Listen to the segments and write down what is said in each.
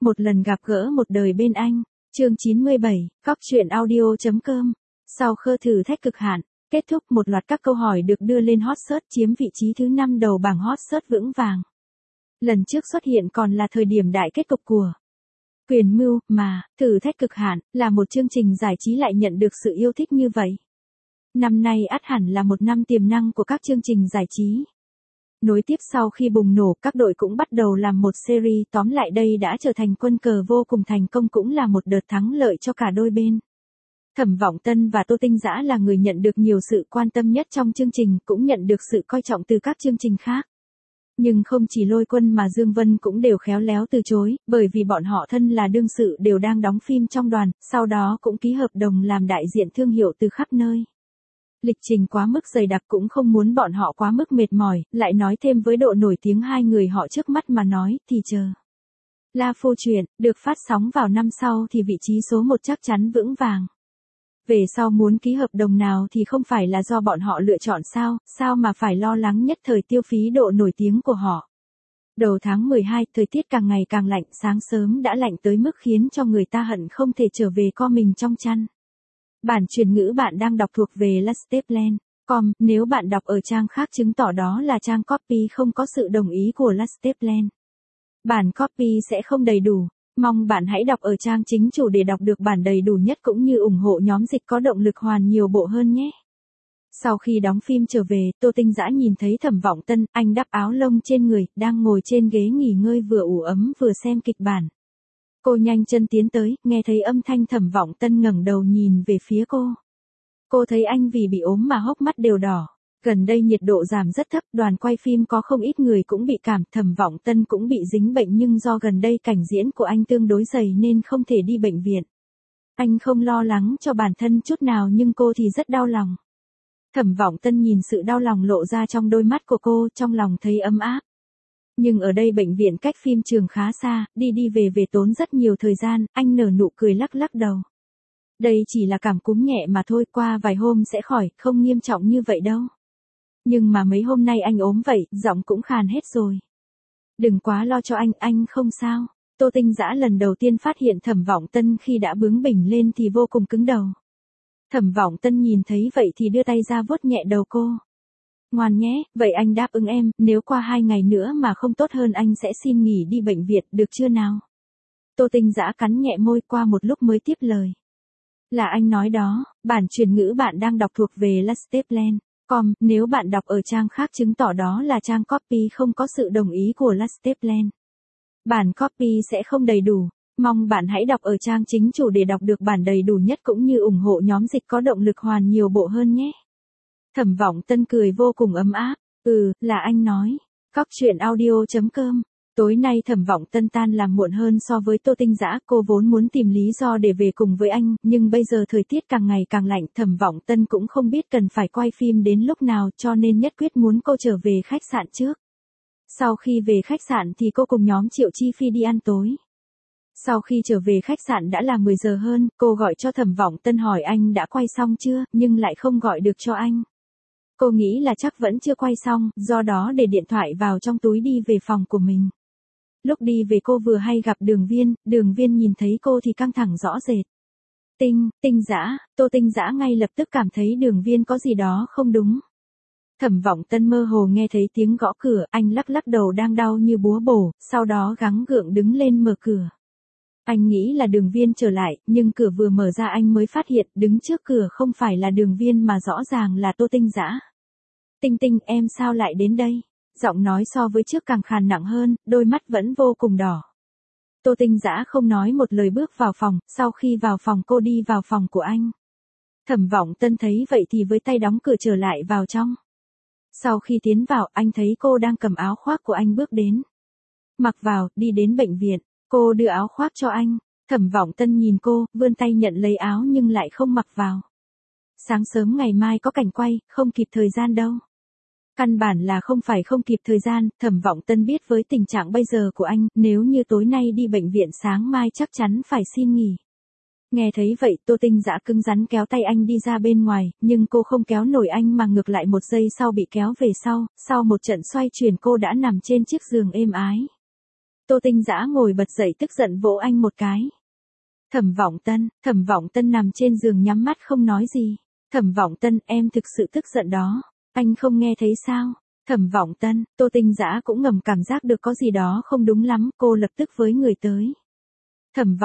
Một lần gặp gỡ một đời bên anh. Chương 97, Cóc truyện audio.com. Sau khơ thử thách cực hạn, kết thúc một loạt các câu hỏi được đưa lên hot search chiếm vị trí thứ 5 đầu bảng hot search vững vàng. Lần trước xuất hiện còn là thời điểm đại kết cục của Quyền Mưu, mà thử thách cực hạn là một chương trình giải trí lại nhận được sự yêu thích như vậy. Năm nay ắt hẳn là một năm tiềm năng của các chương trình giải trí. Nối tiếp sau khi bùng nổ, các đội cũng bắt đầu làm một series, tóm lại đây đã trở thành quân cờ vô cùng thành công, cũng là một đợt thắng lợi cho cả đôi bên. Thẩm Vọng Tân và Tô Tinh Dã là người nhận được nhiều sự quan tâm nhất trong chương trình, cũng nhận được sự coi trọng từ các chương trình khác. Nhưng không chỉ Lôi Quân mà Dương Vân cũng đều khéo léo từ chối, bởi vì bọn họ thân là đương sự đều đang đóng phim trong đoàn, sau đó cũng ký hợp đồng làm đại diện thương hiệu từ khắp nơi. Lịch trình quá mức dày đặc cũng không muốn bọn họ quá mức mệt mỏi, lại nói thêm với độ nổi tiếng hai người họ trước mắt mà nói, thì chờ. La Phu truyện, được phát sóng vào năm sau thì vị trí số 1 chắc chắn vững vàng. Về sau muốn ký hợp đồng nào thì không phải là do bọn họ lựa chọn sao mà phải lo lắng nhất thời tiêu phí độ nổi tiếng của họ. Đầu tháng 12, thời tiết càng ngày càng lạnh, sáng sớm đã lạnh tới mức khiến cho người ta hận không thể trở về co mình trong chăn. Bản truyền ngữ bạn đang đọc thuộc về Lasteplan.com, nếu bạn đọc ở trang khác chứng tỏ đó là trang copy không có sự đồng ý của Lasteplan. Bản copy sẽ không đầy đủ, mong bạn hãy đọc ở trang chính chủ để đọc được bản đầy đủ nhất cũng như ủng hộ nhóm dịch có động lực hoàn nhiều bộ hơn nhé. Sau khi đóng phim trở về, Tô Tinh Dã nhìn thấy Thẩm Vọng Tân, anh đắp áo lông trên người, đang ngồi trên ghế nghỉ ngơi vừa ủ ấm vừa xem kịch bản. Cô nhanh chân tiến tới, nghe thấy âm thanh Thẩm Vọng Tân ngẩng đầu nhìn về phía cô. Cô thấy anh vì bị ốm mà hốc mắt đều đỏ. Gần đây nhiệt độ giảm rất thấp, đoàn quay phim có không ít người cũng bị cảm, Thẩm Vọng Tân cũng bị dính bệnh nhưng do gần đây cảnh diễn của anh tương đối dày nên không thể đi bệnh viện. Anh không lo lắng cho bản thân chút nào nhưng cô thì rất đau lòng. Thẩm Vọng Tân nhìn sự đau lòng lộ ra trong đôi mắt của cô, trong lòng thấy ấm áp. Nhưng ở đây bệnh viện cách phim trường khá xa, đi về tốn rất nhiều thời gian, anh nở nụ cười lắc lắc đầu. Đây chỉ là cảm cúm nhẹ mà thôi, qua vài hôm sẽ khỏi, không nghiêm trọng như vậy đâu. Nhưng mà mấy hôm nay anh ốm vậy, giọng cũng khàn hết rồi. Đừng quá lo cho anh không sao. Tô Tinh Dã lần đầu tiên phát hiện Thẩm Vọng Tân khi đã bướng bỉnh lên thì vô cùng cứng đầu. Thẩm Vọng Tân nhìn thấy vậy thì đưa tay ra vuốt nhẹ đầu cô. Ngoan nhé, vậy anh đáp ứng em, nếu qua 2 ngày nữa mà không tốt hơn anh sẽ xin nghỉ đi bệnh viện, được chưa nào? Tô Tinh Dã cắn nhẹ môi, qua một lúc mới tiếp lời. Là anh nói đó, bản truyền ngữ bạn đang đọc thuộc về Lasteplan.com, nếu bạn đọc ở trang khác chứng tỏ đó là trang copy không có sự đồng ý của Lasteplan. Bản copy sẽ không đầy đủ, mong bạn hãy đọc ở trang chính chủ để đọc được bản đầy đủ nhất cũng như ủng hộ nhóm dịch có động lực hoàn nhiều bộ hơn nhé. Thẩm Vọng Tân cười vô cùng ấm áp, là anh nói. Cóc truyện audio.com. Tối nay Thẩm Vọng Tân tan làm muộn hơn so với Tô Tinh Dã, cô vốn muốn tìm lý do để về cùng với anh, nhưng bây giờ thời tiết càng ngày càng lạnh, Thẩm Vọng Tân cũng không biết cần phải quay phim đến lúc nào cho nên nhất quyết muốn cô trở về khách sạn trước. Sau khi về khách sạn thì cô cùng nhóm Triệu Chi Phi đi ăn tối. Sau khi trở về khách sạn đã là 10 giờ hơn, cô gọi cho Thẩm Vọng Tân hỏi anh đã quay xong chưa, nhưng lại không gọi được cho anh. Cô nghĩ là chắc vẫn chưa quay xong, do đó để điện thoại vào trong túi đi về phòng của mình. Lúc đi về cô vừa hay gặp Đường Viên nhìn thấy cô thì căng thẳng rõ rệt. Tinh Dã, Tô Tinh Dã ngay lập tức cảm thấy Đường Viên có gì đó không đúng. Thẩm Vọng Tân mơ hồ nghe thấy tiếng gõ cửa, anh lắc lắc đầu đang đau như búa bổ, sau đó gắng gượng đứng lên mở cửa. Anh nghĩ là Đường Viên trở lại, nhưng cửa vừa mở ra anh mới phát hiện đứng trước cửa không phải là Đường Viên mà rõ ràng là Tô Tinh Dã. Tinh, em sao lại đến đây? Giọng nói so với trước càng khàn nặng hơn, đôi mắt vẫn vô cùng đỏ. Tô Tinh Dã không nói một lời bước vào phòng, sau khi vào phòng cô đi vào phòng của anh. Thẩm Vọng Tân thấy vậy thì với tay đóng cửa trở lại vào trong. Sau khi tiến vào, anh thấy cô đang cầm áo khoác của anh bước đến. Mặc vào, đi đến bệnh viện, cô đưa áo khoác cho anh. Thẩm Vọng Tân nhìn cô, vươn tay nhận lấy áo nhưng lại không mặc vào. Sáng sớm ngày mai có cảnh quay, không kịp thời gian đâu. Căn bản là không phải không kịp thời gian, Thẩm Vọng Tân biết với tình trạng bây giờ của anh, nếu như tối nay đi bệnh viện sáng mai chắc chắn phải xin nghỉ. Nghe thấy vậy Tô Tinh Dã cứng rắn kéo tay anh đi ra bên ngoài, nhưng cô không kéo nổi anh mà ngược lại một giây sau bị kéo về sau một trận xoay chuyển cô đã nằm trên chiếc giường êm ái. Tô Tinh Dã ngồi bật dậy tức giận vỗ anh một cái. Thẩm Vọng Tân nằm trên giường nhắm mắt không nói gì. Thẩm Vọng Tân, em thực sự tức giận đó. Anh không nghe thấy sao? Thẩm Vọng Tân, Tô Tinh Dã cũng ngầm cảm giác được có gì đó không đúng lắm, cô lập tức với người tới. Thẩm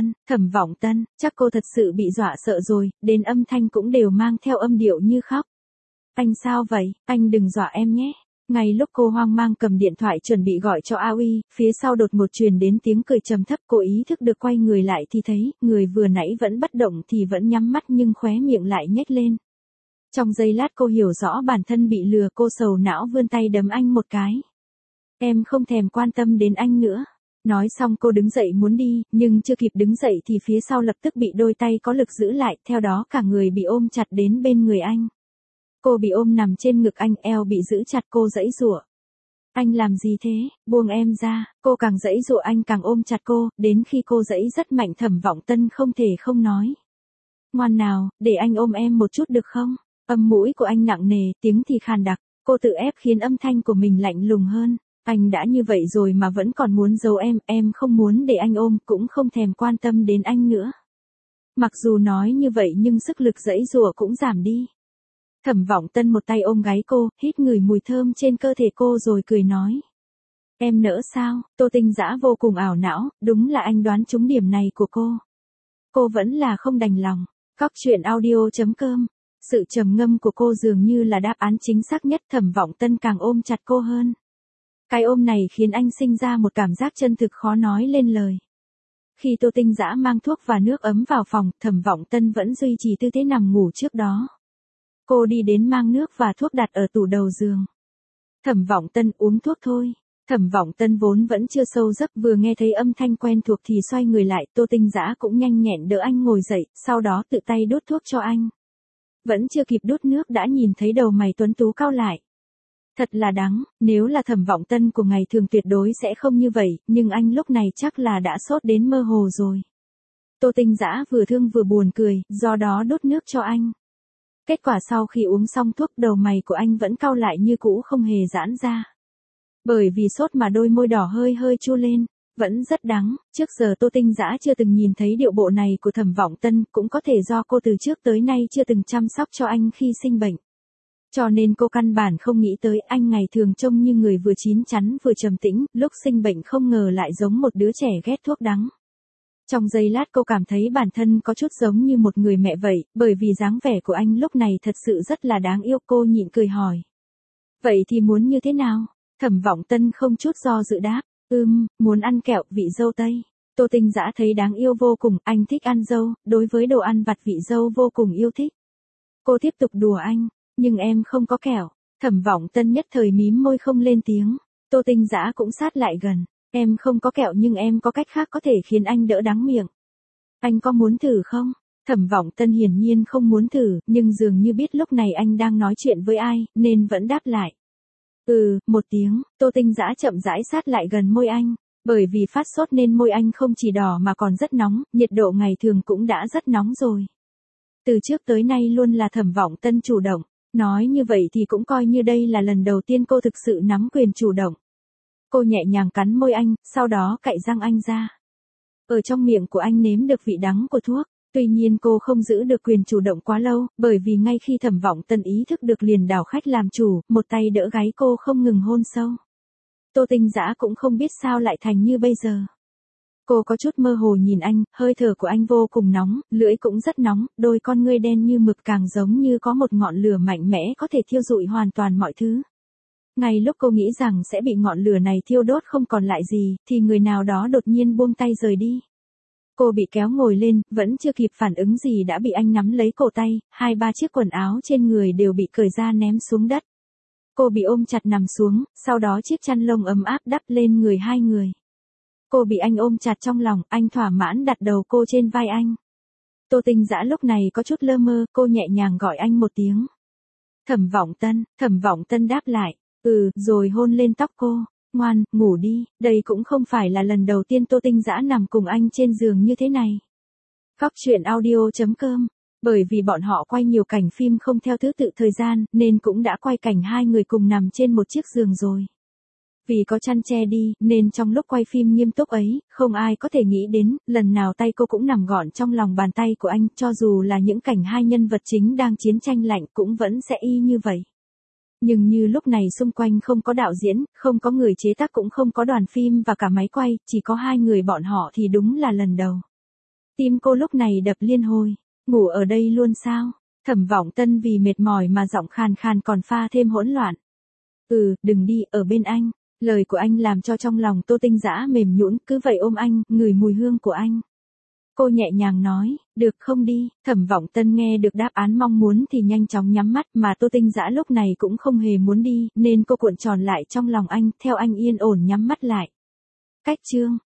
Vọng Tân, chắc cô thật sự bị dọa sợ rồi, đến âm thanh cũng đều mang theo âm điệu như khóc. Anh sao vậy, anh đừng dọa em nhé. Ngay lúc cô hoang mang cầm điện thoại chuẩn bị gọi cho A Uy, phía sau đột ngột truyền đến tiếng cười trầm thấp, cô ý thức được quay người lại thì thấy, người vừa nãy vẫn bất động thì vẫn nhắm mắt nhưng khóe miệng lại nhếch lên. Trong giây lát cô hiểu rõ bản thân bị lừa, cô sầu não vươn tay đấm anh một cái. Em không thèm quan tâm đến anh nữa. Nói xong cô đứng dậy muốn đi, nhưng chưa kịp đứng dậy thì phía sau lập tức bị đôi tay có lực giữ lại, theo đó cả người bị ôm chặt đến bên người anh. Cô bị ôm nằm trên ngực anh, eo bị giữ chặt, cô giãy giụa. Anh làm gì thế, buông em ra, cô càng giãy giụa anh càng ôm chặt cô, đến khi cô giãy rất mạnh Thẩm Vọng Tân không thể không nói. Ngoan nào, để anh ôm em một chút được không? Âm mũi của anh nặng nề, tiếng thì khàn đặc, cô tự ép khiến âm thanh của mình lạnh lùng hơn. Anh đã như vậy rồi mà vẫn còn muốn giấu em không muốn để anh ôm, cũng không thèm quan tâm đến anh nữa. Mặc dù nói như vậy nhưng sức lực giãy giụa cũng giảm đi. Thẩm Vọng Tân một tay ôm gáy cô, hít ngửi mùi thơm trên cơ thể cô rồi cười nói. Em nỡ sao? Tô Tinh Dã vô cùng ảo não, đúng là anh đoán trúng điểm này của cô. Cô vẫn là không đành lòng. Cóc truyện audio.com. Sự trầm ngâm của cô dường như là đáp án chính xác nhất. Thẩm Vọng Tân càng ôm chặt cô hơn. Cái ôm này khiến anh sinh ra một cảm giác chân thực khó nói lên lời. Khi Tô Tinh Dã mang thuốc và nước ấm vào phòng, Thẩm Vọng Tân vẫn duy trì tư thế nằm ngủ trước đó. Cô đi đến mang nước và thuốc đặt ở tủ đầu giường. Thẩm Vọng Tân, uống thuốc thôi. Thẩm Vọng Tân vốn vẫn chưa sâu giấc, vừa nghe thấy âm thanh quen thuộc thì xoay người lại, Tô Tinh Dã cũng nhanh nhẹn đỡ anh ngồi dậy, sau đó tự tay đút thuốc cho anh. Vẫn chưa kịp đút nước đã nhìn thấy đầu mày tuấn tú cau lại. Thật là đáng, nếu là Thẩm Vọng Tân của ngày thường tuyệt đối sẽ không như vậy, nhưng anh lúc này chắc là đã sốt đến mơ hồ rồi. Tô Tinh Dã vừa thương vừa buồn cười, do đó đút nước cho anh. Kết quả sau khi uống xong thuốc, đầu mày của anh vẫn cau lại như cũ, không hề giãn ra. Bởi vì sốt mà đôi môi đỏ hơi hơi chu lên, vẫn rất đắng. Trước giờ Tô Tinh Dã chưa từng nhìn thấy điệu bộ này của Thẩm Vọng Tân, cũng có thể do cô từ trước tới nay chưa từng chăm sóc cho anh khi sinh bệnh. Cho nên cô căn bản không nghĩ tới anh ngày thường trông như người vừa chín chắn vừa trầm tĩnh, lúc sinh bệnh không ngờ lại giống một đứa trẻ ghét thuốc đắng. Trong giây lát cô cảm thấy bản thân có chút giống như một người mẹ vậy, bởi vì dáng vẻ của anh lúc này thật sự rất là đáng yêu. Cô nhịn cười hỏi. Vậy thì muốn như thế nào? Thẩm Vọng Tân không chút do dự đáp. Muốn ăn kẹo vị dâu tây. Tô Tinh Dã thấy đáng yêu vô cùng, anh thích ăn dâu, đối với đồ ăn vặt vị dâu vô cùng yêu thích. Cô tiếp tục đùa anh, nhưng em không có kẹo. Thẩm Vọng Tân nhất thời mím môi không lên tiếng. Tô Tinh Dã cũng sát lại gần. Em không có kẹo nhưng em có cách khác có thể khiến anh đỡ đắng miệng. Anh có muốn thử không? Thẩm Vọng Tân hiển nhiên không muốn thử, nhưng dường như biết lúc này anh đang nói chuyện với ai, nên vẫn đáp lại. Một tiếng, Tô Tinh Dã chậm rãi sát lại gần môi anh. Bởi vì phát sốt nên môi anh không chỉ đỏ mà còn rất nóng, nhiệt độ ngày thường cũng đã rất nóng rồi. Từ trước tới nay luôn là Thẩm Vọng Tân chủ động. Nói như vậy thì cũng coi như đây là lần đầu tiên cô thực sự nắm quyền chủ động. Cô nhẹ nhàng cắn môi anh, sau đó cạy răng anh ra. Ở trong miệng của anh nếm được vị đắng của thuốc. Tuy nhiên cô không giữ được quyền chủ động quá lâu, bởi vì ngay khi Thẩm Vọng Tân ý thức được liền đảo khách làm chủ, một tay đỡ gáy cô không ngừng hôn sâu. Tô Tinh Dã cũng không biết sao lại thành như bây giờ. Cô có chút mơ hồ nhìn anh, hơi thở của anh vô cùng nóng, lưỡi cũng rất nóng, đôi con ngươi đen như mực càng giống như có một ngọn lửa mạnh mẽ có thể thiêu rụi hoàn toàn mọi thứ. Ngay lúc cô nghĩ rằng sẽ bị ngọn lửa này thiêu đốt không còn lại gì, thì người nào đó đột nhiên buông tay rời đi. Cô bị kéo ngồi lên, vẫn chưa kịp phản ứng gì đã bị anh nắm lấy cổ tay, 2-3 chiếc quần áo trên người đều bị cởi ra ném xuống đất. Cô bị ôm chặt nằm xuống, sau đó chiếc chăn lông ấm áp đắp lên người hai người. Cô bị anh ôm chặt trong lòng, anh thỏa mãn đặt đầu cô trên vai anh. Tô Tinh Dã lúc này có chút lơ mơ, cô nhẹ nhàng gọi anh một tiếng. Thẩm Vọng Tân đáp lại, rồi hôn lên tóc cô. Ngoan, ngủ đi, đây cũng không phải là lần đầu tiên Tô Tinh Dã nằm cùng anh trên giường như thế này. Cóc truyện audio.com. Bởi vì bọn họ quay nhiều cảnh phim không theo thứ tự thời gian, nên cũng đã quay cảnh hai người cùng nằm trên một chiếc giường rồi. Vì có chăn che đi, nên trong lúc quay phim nghiêm túc ấy, không ai có thể nghĩ đến, lần nào tay cô cũng nằm gọn trong lòng bàn tay của anh, cho dù là những cảnh hai nhân vật chính đang chiến tranh lạnh cũng vẫn sẽ y như vậy. Nhưng như lúc này xung quanh không có đạo diễn, không có người chế tác cũng không có đoàn phim và cả máy quay, chỉ có hai người bọn họ thì đúng là lần đầu. Tim cô lúc này đập liên hồi, ngủ ở đây luôn sao? Thẩm Vọng Tân vì mệt mỏi mà giọng khàn khàn còn pha thêm hỗn loạn. Đừng đi, ở bên anh. Lời của anh làm cho trong lòng Tô Tinh Dã mềm nhũn, cứ vậy ôm anh, ngửi mùi hương của anh. Cô nhẹ nhàng nói, được không đi. Thẩm Vọng Tân nghe được đáp án mong muốn thì nhanh chóng nhắm mắt, mà Tô Tinh Dã lúc này cũng không hề muốn đi, nên cô cuộn tròn lại trong lòng anh, theo anh yên ổn nhắm mắt lại. Cách chương